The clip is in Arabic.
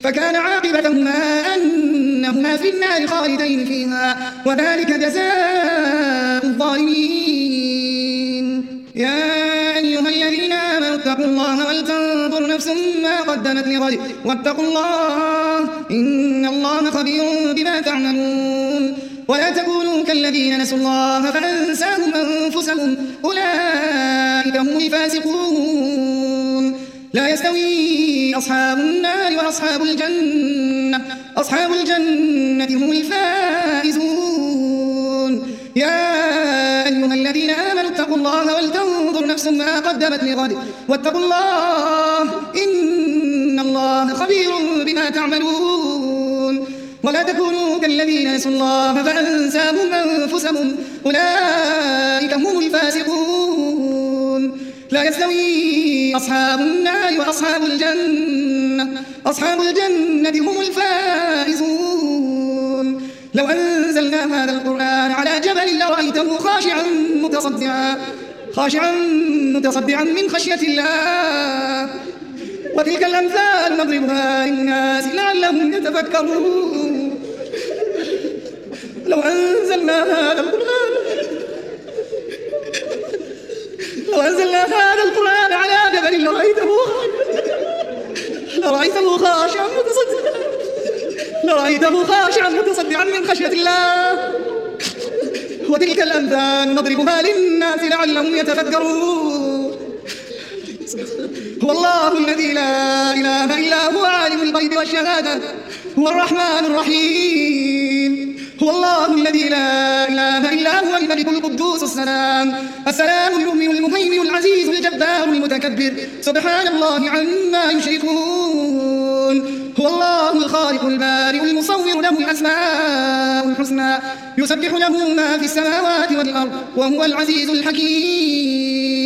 فكان عاقبتهما أنهما في النار خالدين فيها وذلك جزاء الظالمين. يا أيها الذين آمنوا اتقوا الله ولتنظر نفس ما قدمت لغد واتقوا الله إن الله خبير بما تعملون. ولا تكونوا كالذين نسوا الله فأنساهم أنفسهم أولئك هم الفاسقون. لا يستوي أصحاب النار وأصحاب الجنة أصحاب الجنة هم الفائزون. يا أيها الذين آمنوا اتقوا الله ولتنظر نفس ما قدمت لغد واتقوا الله إن الله خبير بما تعملون. ولا تكونوا كالذين نسوا الله فأنساهم أنفسهم أولئك هم الفاسقون. لا يستوي أصحاب النار وأصحاب الجنة أصحاب الجنة هم الفائزون. لو أنزلنا هذا القرآن على جبل لرأيته خاشعا متصدعا من خشية الله. وتلك الأمثال نضربها للناس لعلهم يتفكرون. لو أنزلنا هذا القرآن على جبل لرأيته خاشعا متصدعا من خشية الله. وتلك الأمثال نضربها للناس لعلهم يتفكرون. هو الله الذي لا إله إلا هو عالم الغيب والشهادة هو الرحمن الرحيم. هو الله الذي لا إله إلا هو الملك القدوس السلام المؤمن المهيمن العزيز الجبار المتكبر سبحان الله عما يشركون. هو الله الخالق البارئ المصور له الأسماء الحسنى يسبح له ما في السماوات والأرض وهو العزيز الحكيم.